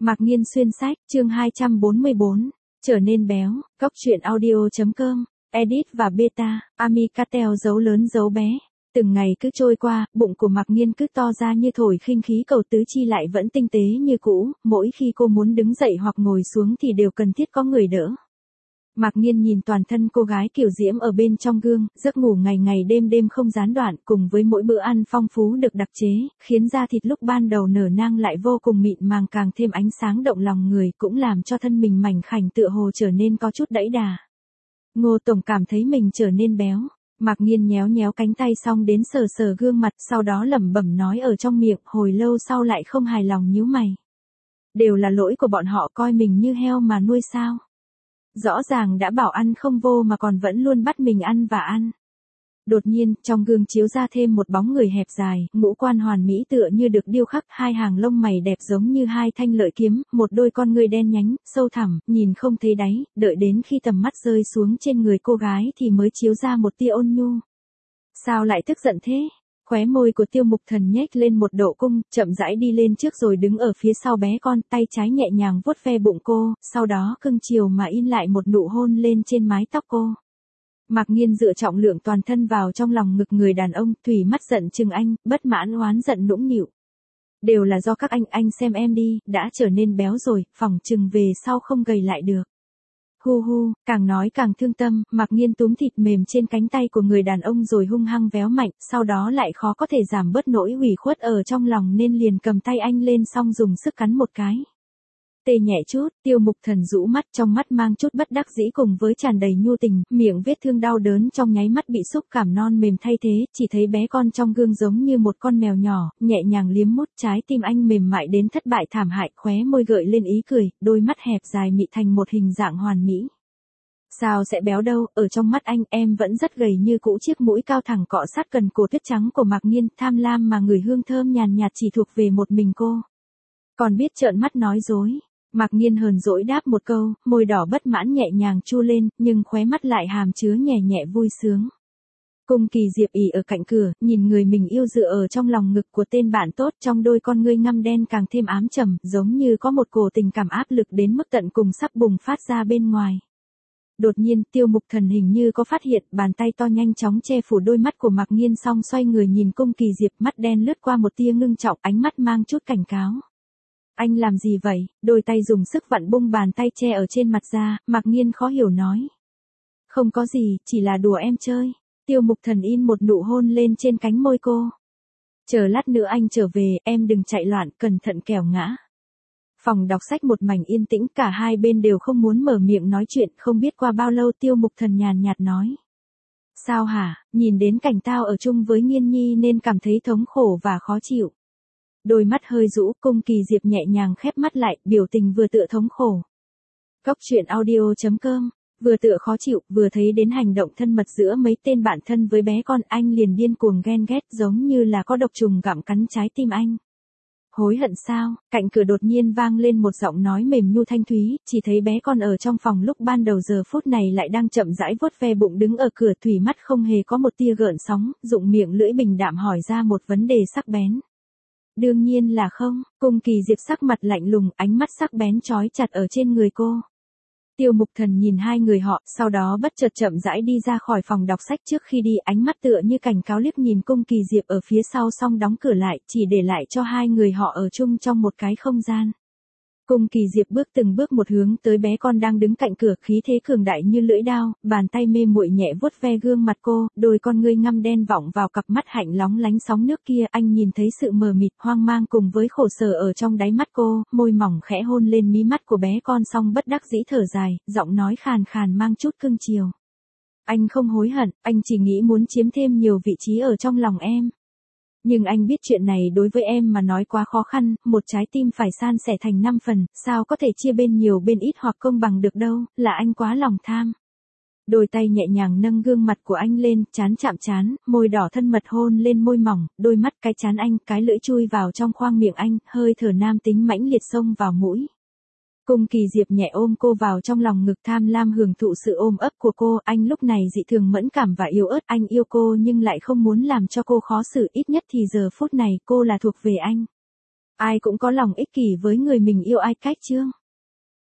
Mạc Nghiên xuyên sách, chương 244, trở nên béo, Cóc truyện audio.com, edit và beta, Amicatel dấu lớn dấu bé. Từng ngày cứ trôi qua, bụng của Mạc Nghiên cứ to ra như thổi khinh khí cầu tứ chi lại vẫn tinh tế như cũ, mỗi khi cô muốn đứng dậy hoặc ngồi xuống thì đều cần thiết có người đỡ. Mạc Nghiên nhìn toàn thân cô gái kiểu diễm ở bên trong gương, giấc ngủ ngày ngày đêm đêm không gián đoạn, cùng với mỗi bữa ăn phong phú được đặc chế, khiến da thịt lúc ban đầu nở nang lại vô cùng mịn màng càng thêm ánh sáng động lòng người, cũng làm cho thân mình mảnh khảnh tựa hồ trở nên có chút đẫy đà. Ngô tổng cảm thấy mình trở nên béo. Mạc Nghiên nhéo nhéo cánh tay xong đến sờ sờ gương mặt, sau đó lẩm bẩm nói ở trong miệng, hồi lâu sau lại không hài lòng nhíu mày. Đều là lỗi của bọn họ coi mình như heo mà nuôi sao? Rõ ràng đã bảo ăn không vô mà còn vẫn luôn bắt mình ăn và ăn. Đột nhiên, trong gương chiếu ra thêm một bóng người hẹp dài, ngũ quan hoàn mỹ tựa như được điêu khắc, hai hàng lông mày đẹp giống như hai thanh lợi kiếm, một đôi con ngươi đen nhánh, sâu thẳm, nhìn không thấy đáy, đợi đến khi tầm mắt rơi xuống trên người cô gái thì mới chiếu ra một tia ôn nhu. Sao lại tức giận thế? Khóe môi của Tiêu Mục Thần nhếch lên một độ cung, chậm rãi đi lên trước rồi đứng ở phía sau bé con, tay trái nhẹ nhàng vuốt ve bụng cô, sau đó cưng chiều mà in lại một nụ hôn lên trên mái tóc cô. Mạc Nghiên dựa trọng lượng toàn thân vào trong lòng ngực người đàn ông, thủy mắt giận chừng anh, bất mãn oán giận nũng nịu. Đều là do các anh xem em đi, đã trở nên béo rồi, phỏng chừng về sau không gầy lại được. Hu hu, càng nói càng thương tâm, Mạc Nghiên túm thịt mềm trên cánh tay của người đàn ông rồi hung hăng véo mạnh, sau đó lại khó có thể giảm bớt nỗi ủy khuất ở trong lòng nên liền cầm tay anh lên xong dùng sức cắn một cái. Tê nhẹ chút, Tiêu Mục Thần rũ mắt, trong mắt mang chút bất đắc dĩ cùng với tràn đầy nhu tình, miệng vết thương đau đớn trong nháy mắt bị xúc cảm non mềm thay thế, chỉ thấy bé con trong gương giống như một con mèo nhỏ, nhẹ nhàng liếm mút, trái tim anh mềm mại đến thất bại thảm hại, khóe môi gợi lên ý cười, đôi mắt hẹp dài mị thành một hình dạng hoàn mỹ. Sao sẽ béo đâu, ở trong mắt anh em vẫn rất gầy như cũ, chiếc mũi cao thẳng cọ sát cần cổ tuyết trắng của Mạc Nghiên, tham lam mà ngửi hương thơm nhàn nhạt chỉ thuộc về một mình cô. Còn biết trợn mắt nói dối. Mạc Nghiên hờn dỗi đáp một câu, môi đỏ bất mãn nhẹ nhàng chu lên, nhưng khóe mắt lại hàm chứa nhẹ nhẹ vui sướng. Cung Kỳ Diệp ỉ ở cạnh cửa, nhìn người mình yêu dựa ở trong lòng ngực của tên bạn tốt, trong đôi con ngươi ngăm đen càng thêm ám trầm, giống như có một cổ tình cảm áp lực đến mức tận cùng sắp bùng phát ra bên ngoài. Đột nhiên, Tiêu Mục Thần hình như có phát hiện, bàn tay to nhanh chóng che phủ đôi mắt của Mạc Nghiên xong xoay người nhìn Cung Kỳ Diệp, mắt đen lướt qua một tia ngưng trọng, ánh mắt mang chút cảnh cáo. Anh làm gì vậy? Đôi tay dùng sức vặn bung bàn tay che ở trên mặt ra, Mạc Nghiên khó hiểu nói. Không có gì, chỉ là đùa em chơi. Tiêu Mục Thần in một nụ hôn lên trên cánh môi cô. Chờ lát nữa anh trở về, em đừng chạy loạn, cẩn thận kẻo ngã. Phòng đọc sách một mảnh yên tĩnh, cả hai bên đều không muốn mở miệng nói chuyện, không biết qua bao lâu Tiêu Mục Thần nhàn nhạt nói. Sao hả, nhìn đến cảnh tao ở chung với Nghiên Nhi nên cảm thấy thống khổ và khó chịu. Đôi mắt hơi rũ, Cung Kỳ Diệp nhẹ nhàng khép mắt lại, biểu tình vừa tựa thống khổ. Cóc truyện audio.com, vừa tựa khó chịu, vừa thấy đến hành động thân mật giữa mấy tên bạn thân với bé con, anh liền điên cuồng ghen ghét giống như là có độc trùng gặm cắn trái tim anh. Hối hận sao? Cạnh cửa đột nhiên vang lên một giọng nói mềm nhu thanh thúy, chỉ thấy bé con ở trong phòng lúc ban đầu giờ phút này lại đang chậm rãi vuốt ve bụng đứng ở cửa, thủy mắt không hề có một tia gợn sóng, dụng miệng lưỡi bình đạm hỏi ra một vấn đề sắc bén. Đương nhiên là không, Cung Kỳ Diệp sắc mặt lạnh lùng, ánh mắt sắc bén chói chặt ở trên người cô. Tiêu Mục Thần nhìn hai người họ, sau đó bất chợt chậm rãi đi ra khỏi phòng đọc sách, trước khi đi ánh mắt tựa như cảnh cáo liếc nhìn Cung Kỳ Diệp ở phía sau xong đóng cửa lại, chỉ để lại cho hai người họ ở chung trong một cái không gian. Cung Kỳ Diệp bước từng bước một hướng tới bé con đang đứng cạnh cửa, khí thế cường đại như lưỡi đao, bàn tay mê muội nhẹ vuốt ve gương mặt cô, đôi con ngươi ngăm đen vọng vào cặp mắt hạnh lóng lánh sóng nước kia, anh nhìn thấy sự mờ mịt, hoang mang cùng với khổ sở ở trong đáy mắt cô, môi mỏng khẽ hôn lên mí mắt của bé con xong bất đắc dĩ thở dài, giọng nói khàn khàn mang chút cưng chiều. Anh không hối hận, anh chỉ nghĩ muốn chiếm thêm nhiều vị trí ở trong lòng em. Nhưng anh biết chuyện này đối với em mà nói quá khó khăn, một trái tim phải san sẻ thành 5 phần, sao có thể chia bên nhiều bên ít hoặc công bằng được đâu, là anh quá lòng tham. Đôi tay nhẹ nhàng nâng gương mặt của anh lên, trán chạm trán, môi đỏ thân mật hôn lên môi mỏng, đôi mắt cái trán anh, cái lưỡi chui vào trong khoang miệng anh, hơi thở nam tính mãnh liệt xông vào mũi. Cung Kỳ Diệp nhẹ ôm cô vào trong lòng ngực, tham lam hưởng thụ sự ôm ấp của cô, anh lúc này dị thường mẫn cảm và yếu ớt, anh yêu cô nhưng lại không muốn làm cho cô khó xử, ít nhất thì giờ phút này cô là thuộc về anh. Ai cũng có lòng ích kỷ với người mình yêu ai cách chương.